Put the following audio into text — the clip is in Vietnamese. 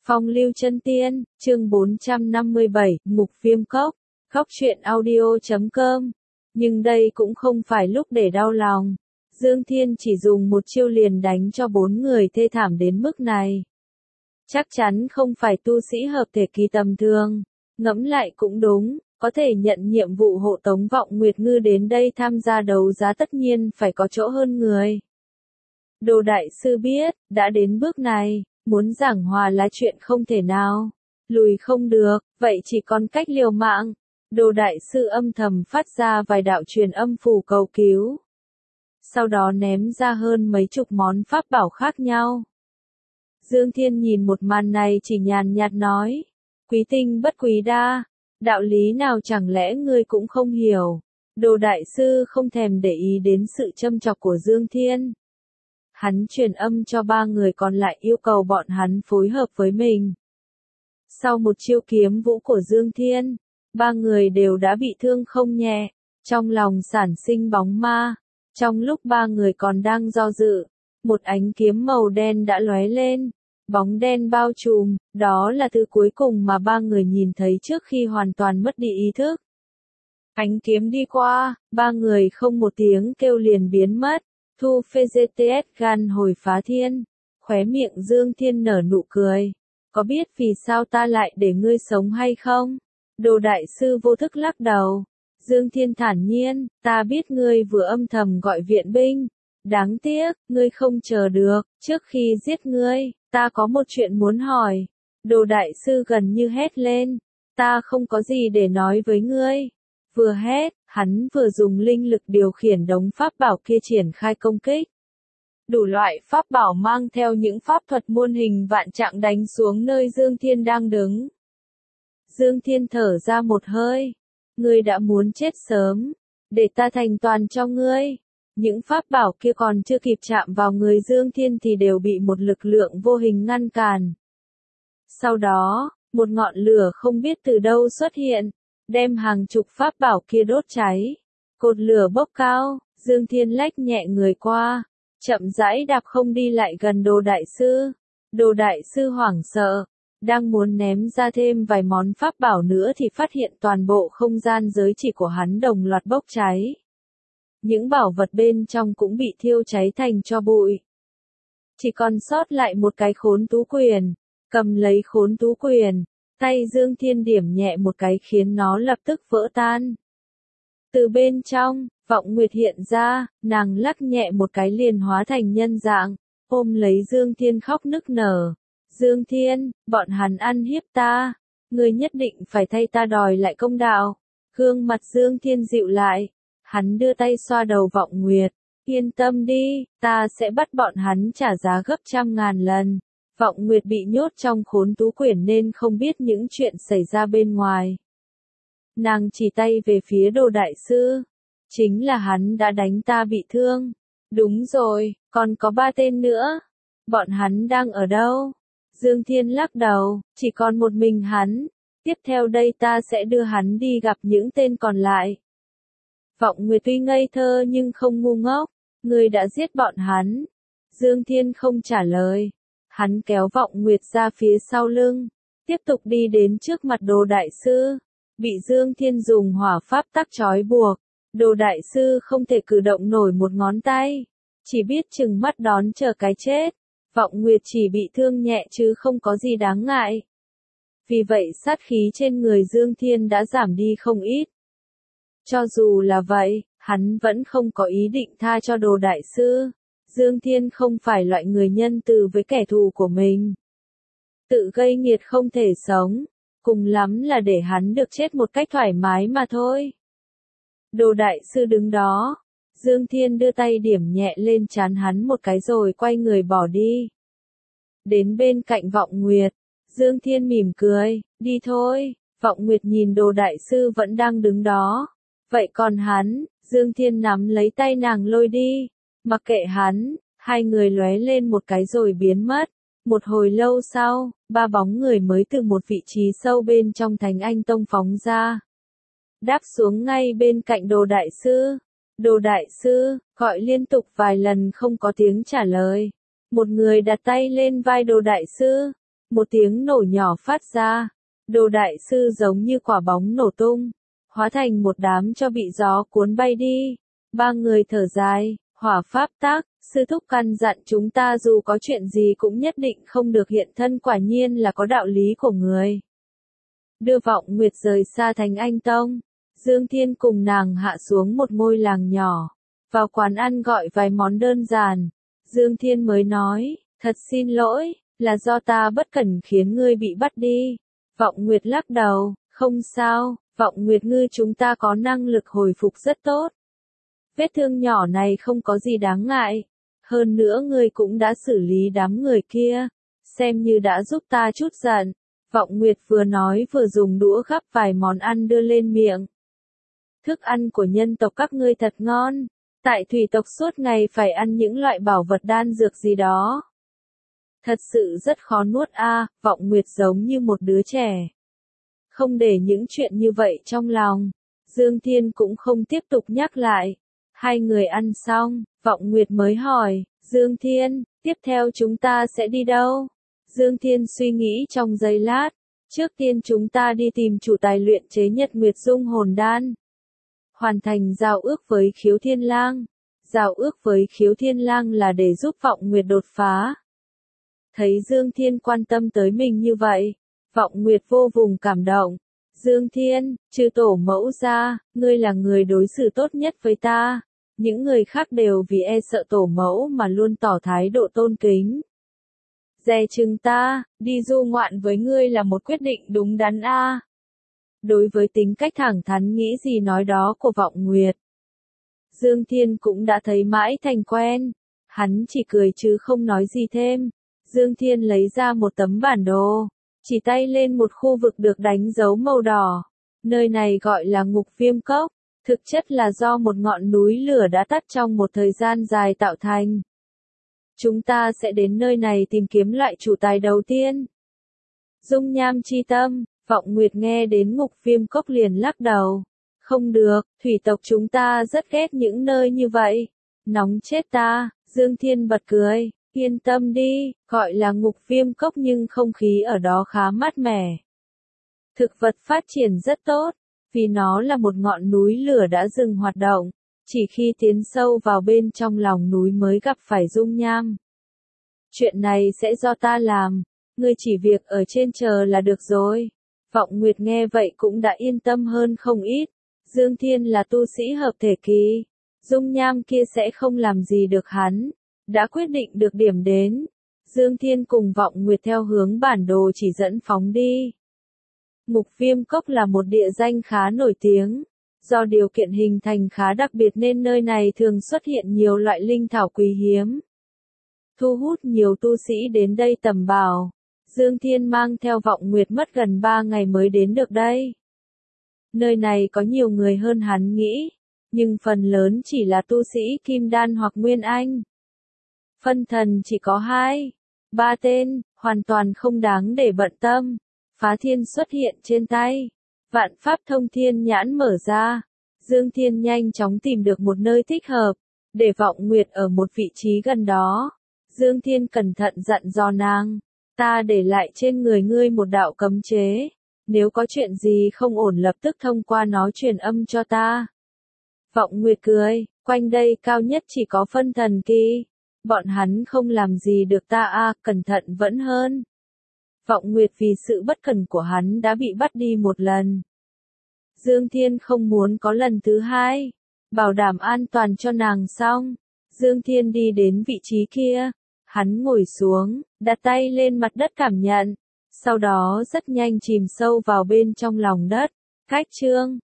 Phong lưu chân tiên, chương 457, mục viêm cốc, khóc truyện audio.com. Nhưng đây cũng không phải lúc để đau lòng. Dương Thiên chỉ dùng một chiêu liền đánh cho 4 người thê thảm đến mức này. Chắc chắn không phải tu sĩ hợp thể kỳ tầm thường. Ngẫm lại cũng đúng, có thể nhận nhiệm vụ hộ tống Vọng Nguyệt Ngư đến đây tham gia đấu giá tất nhiên phải có chỗ hơn người. Đồ đại sư biết, đã đến bước này, muốn giảng hòa là chuyện không thể nào. Lùi không được, vậy chỉ còn cách liều mạng. Đồ đại sư âm thầm phát ra vài đạo truyền âm phù cầu cứu. Sau đó ném ra hơn mấy chục món pháp bảo khác nhau. Dương Thiên nhìn một màn này chỉ nhàn nhạt nói. Quý tinh bất quý đa, đạo lý nào chẳng lẽ ngươi cũng không hiểu. Đồ đại sư không thèm để ý đến sự châm chọc của Dương Thiên. Hắn truyền âm cho 3 người còn lại yêu cầu bọn hắn phối hợp với mình. Sau một chiêu kiếm vũ của Dương Thiên, 3 người đều đã bị thương không nhẹ, trong lòng sản sinh bóng ma. Trong lúc 3 người còn đang do dự, một ánh kiếm màu đen đã lóe lên, bóng đen bao trùm, đó là thứ cuối cùng mà 3 người nhìn thấy trước khi hoàn toàn mất đi ý thức. Ánh kiếm đi qua, 3 người không một tiếng kêu liền biến mất. Thu phê GTS gan hồi phá thiên, khóe miệng Dương Thiên nở nụ cười. Có biết vì sao ta lại để ngươi sống hay không? Đồ đại sư vô thức lắc đầu. Dương Thiên thản nhiên, ta biết ngươi vừa âm thầm gọi viện binh. Đáng tiếc, ngươi không chờ được, trước khi giết ngươi, ta có một chuyện muốn hỏi. Đồ đại sư gần như hét lên, ta không có gì để nói với ngươi. Vừa hét, hắn vừa dùng linh lực điều khiển đống pháp bảo kia triển khai công kích. Đủ loại pháp bảo mang theo những pháp thuật muôn hình vạn trạng đánh xuống nơi Dương Thiên đang đứng. Dương Thiên thở ra một hơi. Ngươi đã muốn chết sớm, để ta thành toàn cho ngươi. Những pháp bảo kia còn chưa kịp chạm vào người Dương Thiên thì đều bị một lực lượng vô hình ngăn cản. Sau đó, một ngọn lửa không biết từ đâu xuất hiện, đem hàng chục pháp bảo kia đốt cháy. Cột lửa bốc cao, Dương Thiên lách nhẹ người qua, chậm rãi đạp không đi lại gần đồ đại sư. Đồ đại sư hoảng sợ, đang muốn ném ra thêm vài món pháp bảo nữa thì phát hiện toàn bộ không gian giới chỉ của hắn đồng loạt bốc cháy. Những bảo vật bên trong cũng bị thiêu cháy thành tro bụi. Chỉ còn sót lại một cái khốn tú quyền. Cầm lấy khốn tú quyền, tay Dương Thiên điểm nhẹ một cái khiến nó lập tức vỡ tan. Từ bên trong, Vọng Nguyệt hiện ra, nàng lắc nhẹ một cái liền hóa thành nhân dạng, ôm lấy Dương Thiên khóc nức nở. Dương Thiên, bọn hắn ăn hiếp ta, ngươi nhất định phải thay ta đòi lại công đạo. Gương mặt Dương Thiên dịu lại, hắn đưa tay xoa đầu Vọng Nguyệt, yên tâm đi, ta sẽ bắt bọn hắn trả giá gấp trăm ngàn lần. Vọng Nguyệt bị nhốt trong khốn tú quyển nên không biết những chuyện xảy ra bên ngoài. Nàng chỉ tay về phía đồ đại sư. Chính là hắn đã đánh ta bị thương. Đúng rồi, còn có 3 tên nữa. Bọn hắn đang ở đâu? Dương Thiên lắc đầu, chỉ còn một mình hắn. Tiếp theo đây ta sẽ đưa hắn đi gặp những tên còn lại. Vọng Nguyệt tuy ngây thơ nhưng không ngu ngốc. Ngươi đã giết bọn hắn. Dương Thiên không trả lời. Hắn kéo Vọng Nguyệt ra phía sau lưng, tiếp tục đi đến trước mặt đồ đại sư. Bị Dương Thiên dùng hỏa pháp tắc trói buộc, đồ đại sư không thể cử động nổi một ngón tay, chỉ biết trừng mắt đón chờ cái chết. Vọng Nguyệt chỉ bị thương nhẹ chứ không có gì đáng ngại. Vì vậy sát khí trên người Dương Thiên đã giảm đi không ít. Cho dù là vậy, hắn vẫn không có ý định tha cho đồ đại sư. Dương Thiên không phải loại người nhân từ với kẻ thù của mình. Tự gây nghiệt không thể sống, cùng lắm là để hắn được chết một cách thoải mái mà thôi. Đồ đại sư đứng đó, Dương Thiên đưa tay điểm nhẹ lên trán hắn một cái rồi quay người bỏ đi. Đến bên cạnh Vọng Nguyệt, Dương Thiên mỉm cười, đi thôi. Vọng Nguyệt nhìn đồ đại sư vẫn đang đứng đó. Vậy còn hắn? Dương Thiên nắm lấy tay nàng lôi đi. Mặc kệ hắn, 2 người lóe lên một cái rồi biến mất. Một hồi lâu sau, 3 bóng người mới từ một vị trí sâu bên trong Thánh Anh Tông phóng ra. Đáp xuống ngay bên cạnh đồ đại sư. Đồ đại sư, gọi liên tục vài lần không có tiếng trả lời. Một người đặt tay lên vai đồ đại sư. một tiếng nổ nhỏ phát ra. Đồ đại sư giống như quả bóng nổ tung, hóa thành một đám cho bị gió cuốn bay đi. Ba người thở dài, Hỏa Pháp Tác, sư thúc căn dặn chúng ta dù có chuyện gì cũng nhất định không được hiện thân, quả nhiên là có đạo lý của người. Đưa Vọng Nguyệt rời xa Thánh Anh Tông, Dương Thiên cùng nàng hạ xuống một ngôi làng nhỏ, vào quán ăn gọi vài món đơn giản. Dương Thiên mới nói, thật xin lỗi, là do ta bất cẩn khiến ngươi bị bắt đi. Vọng Nguyệt lắc đầu, không sao, Vọng Nguyệt ngư chúng ta có năng lực hồi phục rất tốt. Vết thương nhỏ này không có gì đáng ngại. Hơn nữa ngươi cũng đã xử lý đám người kia, xem như đã giúp ta chút giận. Vọng Nguyệt vừa nói vừa dùng đũa gắp vài món ăn đưa lên miệng. Thức ăn của nhân tộc các ngươi thật ngon, tại thủy tộc suốt ngày phải ăn những loại bảo vật đan dược gì đó. Thật sự rất khó nuốt a. Vọng Nguyệt giống như một đứa trẻ. Không để những chuyện như vậy trong lòng, Dương Thiên cũng không tiếp tục nhắc lại. Hai người ăn xong, Vọng Nguyệt mới hỏi, Dương Thiên, tiếp theo chúng ta sẽ đi đâu? Dương Thiên suy nghĩ trong giây lát, trước tiên chúng ta đi tìm chủ tài luyện chế Nhật Nguyệt Dung Hồn Đan. Hoàn thành giao ước với Khiếu Thiên Lang. Giao ước với Khiếu Thiên Lang là để giúp Vọng Nguyệt đột phá. Thấy Dương Thiên quan tâm tới mình như vậy, Vọng Nguyệt vô cùng cảm động. Dương Thiên, trừ tổ mẫu ra, ngươi là người đối xử tốt nhất với ta. Những người khác đều vì e sợ tổ mẫu mà luôn tỏ thái độ tôn kính. Dè chừng ta, đi du ngoạn với ngươi là một quyết định đúng đắn a. Đối với tính cách thẳng thắn nghĩ gì nói đó của Vọng Nguyệt, Dương Thiên cũng đã thấy mãi thành quen. Hắn chỉ cười chứ không nói gì thêm. Dương Thiên lấy ra một tấm bản đồ, chỉ tay lên một khu vực được đánh dấu màu đỏ. Nơi này gọi là Ngục Viêm Cốc, thực chất là do một ngọn núi lửa đã tắt trong một thời gian dài tạo thành. Chúng ta sẽ đến nơi này tìm kiếm loại chủ tài đầu tiên. Dung nham chi tâm, Vọng Nguyệt nghe đến Ngục Viêm Cốc liền lắc đầu. Không được, thủy tộc chúng ta rất ghét những nơi như vậy. Nóng chết ta. Dương Thiên bật cười. Yên tâm đi, gọi là Ngục Viêm Cốc nhưng không khí ở đó khá mát mẻ. Thực vật phát triển rất tốt, vì nó là một ngọn núi lửa đã dừng hoạt động, chỉ khi tiến sâu vào bên trong lòng núi mới gặp phải dung nham. Chuyện này sẽ do ta làm, ngươi chỉ việc ở trên chờ là được rồi. Vọng Nguyệt nghe vậy cũng đã yên tâm hơn không ít. Dương Thiên là tu sĩ hợp thể kỳ, dung nham kia sẽ không làm gì được hắn. Đã quyết định được điểm đến, Dương Thiên cùng Vọng Nguyệt theo hướng bản đồ chỉ dẫn phóng đi. Ngục Viêm Cốc là một địa danh khá nổi tiếng, do điều kiện hình thành khá đặc biệt nên nơi này thường xuất hiện nhiều loại linh thảo quý hiếm, thu hút nhiều tu sĩ đến đây tầm bảo. Dương Thiên mang theo Vọng Nguyệt mất gần 3 ngày mới đến được đây. Nơi này có nhiều người hơn hắn nghĩ, nhưng phần lớn chỉ là tu sĩ Kim Đan hoặc Nguyên Anh. Phân thần chỉ có 2, 3 tên, hoàn toàn không đáng để bận tâm. Phá thiên xuất hiện trên tay. Vạn pháp thông thiên nhãn mở ra. Dương Thiên nhanh chóng tìm được một nơi thích hợp, để Vọng Nguyệt ở một vị trí gần đó. Dương Thiên cẩn thận dặn dò nàng. Ta để lại trên người ngươi một đạo cấm chế. Nếu có chuyện gì không ổn lập tức thông qua nó truyền âm cho ta. Vọng Nguyệt cười, quanh đây cao nhất chỉ có phân thần kỳ. Bọn hắn không làm gì được ta a, cẩn thận vẫn hơn. Vọng Nguyệt vì sự bất cẩn của hắn đã bị bắt đi một lần. Dương Thiên không muốn có lần thứ hai. Bảo đảm an toàn cho nàng xong. Dương Thiên đi đến vị trí kia. Hắn ngồi xuống, đặt tay lên mặt đất cảm nhận. Sau đó rất nhanh chìm sâu vào bên trong lòng đất. Cách chương